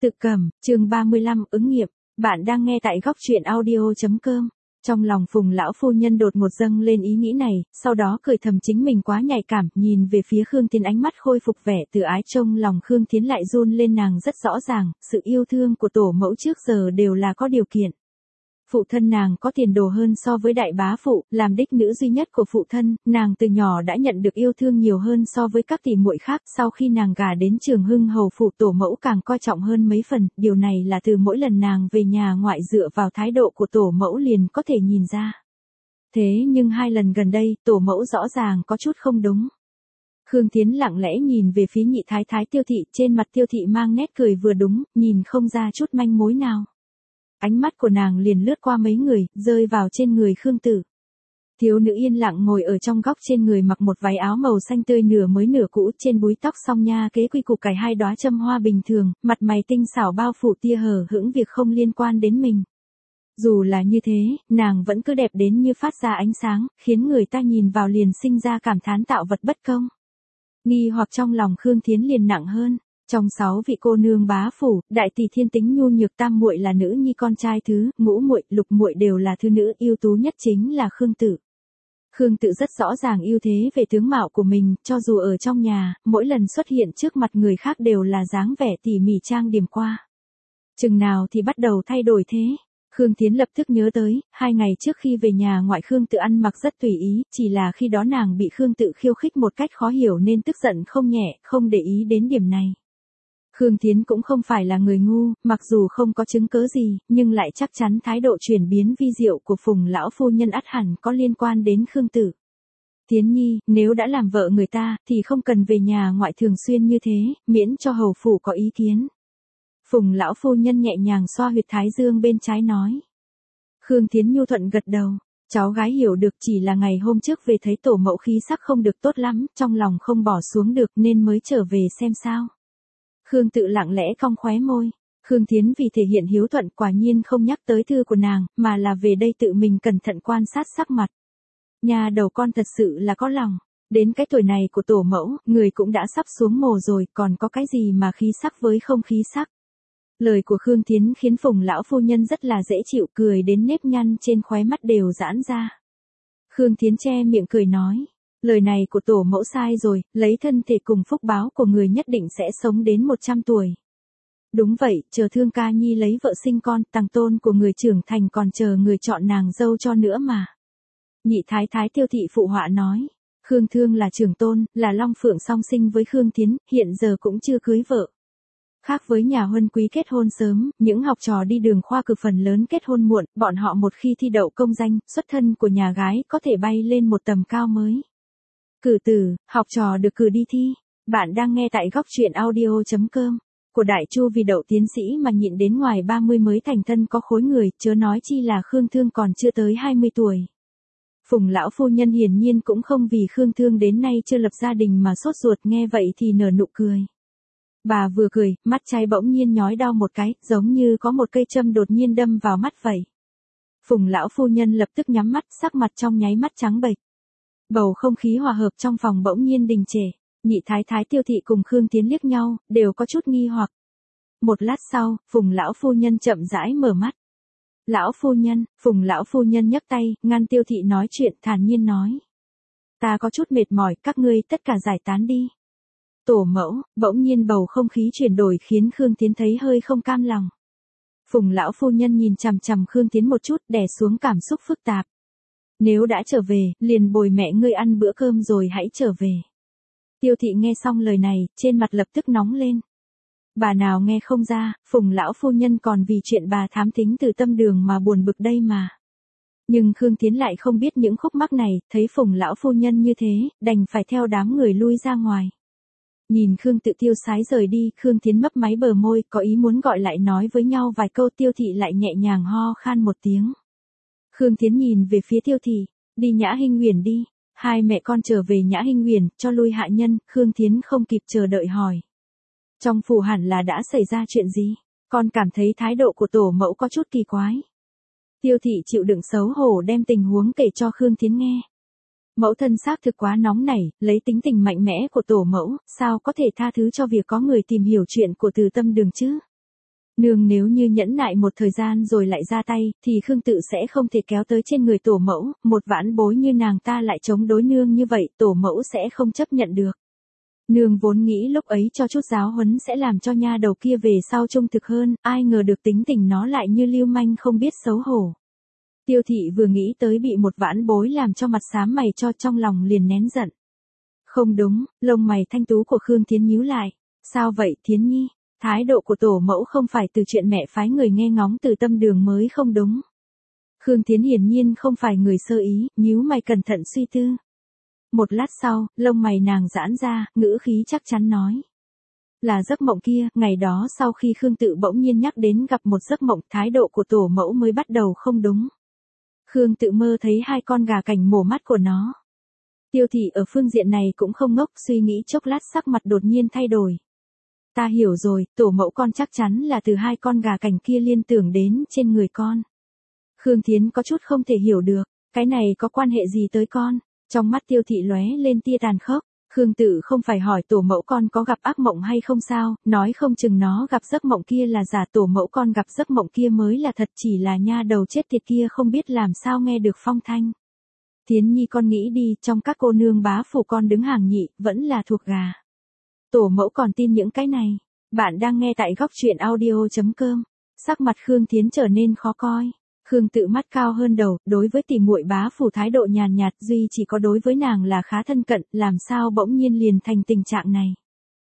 Tự Cẩm, chương 35, ứng nghiệm. Bạn đang nghe tại góc truyện audio.com. Trong lòng Phùng lão phu nhân đột ngột dâng lên ý nghĩ này, sau đó cười thầm chính mình quá nhạy cảm, nhìn về phía Khương Thiến ánh mắt khôi phục vẻ từ ái, trong lòng Khương Thiến lại run lên. Nàng rất rõ ràng, sự yêu thương của tổ mẫu trước giờ đều là có điều kiện. Phụ thân nàng có tiền đồ hơn so với đại bá phụ, làm đích nữ duy nhất của phụ thân, nàng từ nhỏ đã nhận được yêu thương nhiều hơn so với các tỷ muội khác. Sau khi nàng gả đến Trường Hưng hầu phủ, tổ mẫu càng coi trọng hơn mấy phần, điều này là từ mỗi lần nàng về nhà ngoại dựa vào thái độ của tổ mẫu liền có thể nhìn ra. Thế nhưng 2 lần gần đây, tổ mẫu rõ ràng có chút không đúng. Khương Thiến lặng lẽ nhìn về phía nhị thái thái Tiêu thị, trên mặt Tiêu thị mang nét cười vừa đúng, nhìn không ra chút manh mối nào. Ánh mắt của nàng liền lướt qua mấy người, rơi vào trên người Khương Tử. Thiếu nữ yên lặng ngồi ở trong góc, trên người mặc một váy áo màu xanh tươi nửa mới nửa cũ, trên búi tóc song nha kế quy củ cài 2 đóa châm hoa bình thường, mặt mày tinh xảo bao phủ tia hờ hững việc không liên quan đến mình. Dù là như thế, nàng vẫn cứ đẹp đến như phát ra ánh sáng, khiến người ta nhìn vào liền sinh ra cảm thán tạo vật bất công. Nghi hoặc trong lòng Khương Thiến liền nặng hơn. Trong 6 vị cô nương bá phủ, đại tỷ thiên tính nhu nhược, tam muội là nữ nhi con trai thứ, ngũ muội, lục muội đều là thứ nữ, ưu tú nhất chính là Khương Tử. Khương Tử rất rõ ràng ưu thế về tướng mạo của mình, cho dù ở trong nhà, mỗi lần xuất hiện trước mặt người khác đều là dáng vẻ tỉ mỉ trang điểm qua. Chừng nào thì bắt đầu thay đổi thế? Khương Thiến lập tức nhớ tới, 2 ngày trước khi về nhà ngoại, Khương Tự ăn mặc rất tùy ý, chỉ là khi đó nàng bị Khương Tự khiêu khích một cách khó hiểu nên tức giận không nhẹ, không để ý đến điểm này. Khương Thiến cũng không phải là người ngu, mặc dù không có chứng cớ gì, nhưng lại chắc chắn thái độ chuyển biến vi diệu của Phùng lão phu nhân ắt hẳn có liên quan đến Khương Tử. Thiến nhi, nếu đã làm vợ người ta, thì không cần về nhà ngoại thường xuyên như thế, miễn cho hầu phủ có ý kiến. Phùng lão phu nhân nhẹ nhàng xoa huyệt thái dương bên trái nói. Khương Thiến nhu thuận gật đầu. Cháu gái hiểu được, chỉ là ngày hôm trước về thấy tổ mẫu khí sắc không được tốt lắm, trong lòng không bỏ xuống được nên mới trở về xem sao. Khương Tự lặng lẽ cong khóe môi. Khương Thiến vì thể hiện hiếu thuận quả nhiên không nhắc tới thư của nàng, mà là về đây tự mình cẩn thận quan sát sắc mặt. Nhà đầu con thật sự là có lòng. Đến cái tuổi này của tổ mẫu, người cũng đã sắp xuống mồ rồi, còn có cái gì mà khí sắc với không khí sắc. Lời của Khương Thiến khiến Phùng lão phu nhân rất là dễ chịu, cười đến nếp nhăn trên khóe mắt đều giãn ra. Khương Thiến che miệng cười nói. Lời này của tổ mẫu sai rồi, lấy thân thể cùng phúc báo của người nhất định sẽ sống đến 100 tuổi. Đúng vậy, chờ Thương ca nhi lấy vợ sinh con, tàng tôn của người trưởng thành còn chờ người chọn nàng dâu cho nữa mà. Nhị thái thái Tiêu thị phụ họa nói. Khương Thương là trưởng tôn, là long phượng song sinh với Khương Thiến, hiện giờ cũng chưa cưới vợ. Khác với nhà huân quý kết hôn sớm, những học trò đi đường khoa cử phần lớn kết hôn muộn, bọn họ một khi thi đậu công danh, xuất thân của nhà gái có thể bay lên một tầm cao mới. Cử tử, học trò được cử đi thi. Bạn đang nghe tại góc truyện audio.com. Của Đại Chu vì đậu tiến sĩ mà nhịn đến ngoài 30 mới thành thân có khối người, chớ nói chi là Khương Thương còn chưa tới 20 tuổi. Phùng lão phu nhân hiển nhiên cũng không vì Khương Thương đến nay chưa lập gia đình mà sốt ruột, nghe vậy thì nở nụ cười. Bà vừa cười, mắt trái bỗng nhiên nhói đau một cái, giống như có một cây châm đột nhiên đâm vào mắt vậy. Phùng lão phu nhân lập tức nhắm mắt, sắc mặt trong nháy mắt trắng bệch. Bầu không khí hòa hợp trong phòng bỗng nhiên đình trệ, nhị thái thái Tiêu thị cùng Khương Thiến liếc nhau, đều có chút nghi hoặc. Một lát sau, Phùng lão phu nhân chậm rãi mở mắt. Lão phu nhân, Phùng lão phu nhân nhấc tay, ngăn Tiêu thị nói chuyện, thản nhiên nói. Ta có chút mệt mỏi, các ngươi tất cả giải tán đi. Tổ mẫu, bỗng nhiên bầu không khí chuyển đổi khiến Khương Thiến thấy hơi không cam lòng. Phùng lão phu nhân nhìn chằm chằm Khương Thiến một chút, đè xuống cảm xúc phức tạp. Nếu đã trở về, liền bồi mẹ ngươi ăn bữa cơm rồi hãy trở về. Tiêu thị nghe xong lời này, trên mặt lập tức nóng lên. Bà nào nghe không ra, Phùng lão phu nhân còn vì chuyện bà thám thính từ tâm đường mà buồn bực đây mà. Nhưng Khương Thiến lại không biết những khúc mắc này, thấy Phùng lão phu nhân như thế, đành phải theo đám người lui ra ngoài. Nhìn Khương Tự tiêu sái rời đi, Khương Thiến mấp máy bờ môi, có ý muốn gọi lại nói với nhau vài câu, Tiêu thị lại nhẹ nhàng ho khan một tiếng. Khương Thiến nhìn về phía Tiêu thị, đi Nhã Hinh Uyển đi. 2 mẹ con trở về Nhã Hinh Uyển, cho lui hạ nhân, Khương Thiến không kịp chờ đợi hỏi. Trong phủ hẳn là đã xảy ra chuyện gì? Con cảm thấy thái độ của tổ mẫu có chút kỳ quái. Tiêu thị chịu đựng xấu hổ đem tình huống kể cho Khương Thiến nghe. Mẫu thân xác thực quá nóng nảy, lấy tính tình mạnh mẽ của tổ mẫu, sao có thể tha thứ cho việc có người tìm hiểu chuyện của Từ Tâm Đường chứ? Nương nếu như nhẫn nại một thời gian rồi lại ra tay, thì Khương Tự sẽ không thể kéo tới trên người tổ mẫu, một vãn bối như nàng ta lại chống đối nương như vậy, tổ mẫu sẽ không chấp nhận được. Nương vốn nghĩ lúc ấy cho chút giáo huấn sẽ làm cho nha đầu kia về sau trung thực hơn, ai ngờ được tính tình nó lại như lưu manh không biết xấu hổ. Tiêu thị vừa nghĩ tới bị một vãn bối làm cho mặt xám mày cho trong lòng liền nén giận. Không đúng, lông mày thanh tú của Khương Thiến nhíu lại. Sao vậy Thiến Nhi? Thái độ của tổ mẫu không phải từ chuyện mẹ phái người nghe ngóng từ tâm đường mới không đúng. Khương Thiến hiển nhiên không phải người sơ ý, nhíu mày cẩn thận suy tư. Một lát sau, lông mày nàng giãn ra, ngữ khí chắc chắn nói. Là giấc mộng kia, ngày đó sau khi Khương Tự bỗng nhiên nhắc đến gặp một giấc mộng, thái độ của tổ mẫu mới bắt đầu không đúng. Khương Tự mơ thấy hai con gà cảnh mổ mắt của nó. Tiêu thị ở phương diện này cũng không ngốc, suy nghĩ chốc lát sắc mặt đột nhiên thay đổi. Ta hiểu rồi, tổ mẫu con chắc chắn là từ hai con gà cảnh kia liên tưởng đến trên người con. Khương Thiến có chút không thể hiểu được, cái này có quan hệ gì tới con? Trong mắt Tiêu thị lóe lên tia tàn khốc. Khương Tự không phải hỏi tổ mẫu con có gặp ác mộng hay không sao, nói không chừng nó gặp giấc mộng kia là giả, tổ mẫu con gặp giấc mộng kia mới là thật, chỉ là nha đầu chết tiệt kia không biết làm sao nghe được phong thanh. Thiến Nhi con nghĩ đi, trong các cô nương bá phủ con đứng hàng nhị, vẫn là thuộc gà. Tổ mẫu còn tin những cái này. Bạn đang nghe tại góc truyện audio.com. Sắc mặt Khương Thiến trở nên khó coi. Khương Tự mắt cao hơn đầu, đối với tỷ muội bá phủ thái độ nhàn nhạt, duy chỉ có đối với nàng là khá thân cận, làm sao bỗng nhiên liền thành tình trạng này.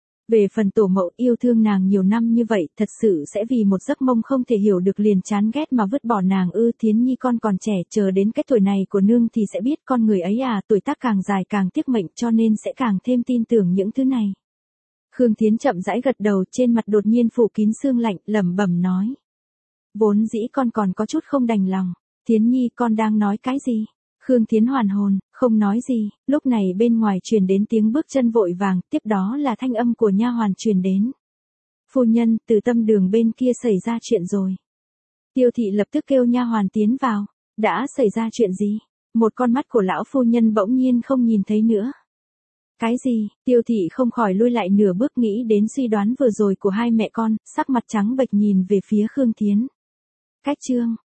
Về phần tổ mẫu yêu thương nàng nhiều năm như vậy, thật sự sẽ vì một giấc mộng không thể hiểu được liền chán ghét mà vứt bỏ nàng ư? Thiến Nhi con còn trẻ, chờ đến cái tuổi này của nương thì sẽ biết con người ấy à, tuổi tác càng dài càng tiếc mệnh cho nên sẽ càng thêm tin tưởng những thứ này. Khương Thiến chậm rãi gật đầu, trên mặt đột nhiên phủ kín sương lạnh, lẩm bẩm nói. Vốn dĩ con còn có chút không đành lòng. Thiến Nhi con đang nói cái gì? Khương Thiến hoàn hồn, không nói gì, lúc này bên ngoài truyền đến tiếng bước chân vội vàng, tiếp đó là thanh âm của nha hoàn truyền đến. Phu nhân, từ tâm đường bên kia xảy ra chuyện rồi. Tiêu thị lập tức kêu nha hoàn tiến vào. Đã xảy ra chuyện gì? Một con mắt của lão phu nhân bỗng nhiên không nhìn thấy nữa. Cái gì? Tiêu thị không khỏi lui lại nửa bước, nghĩ đến suy đoán vừa rồi của hai mẹ con, sắc mặt trắng bệch nhìn về phía Khương Thiến. Cách chương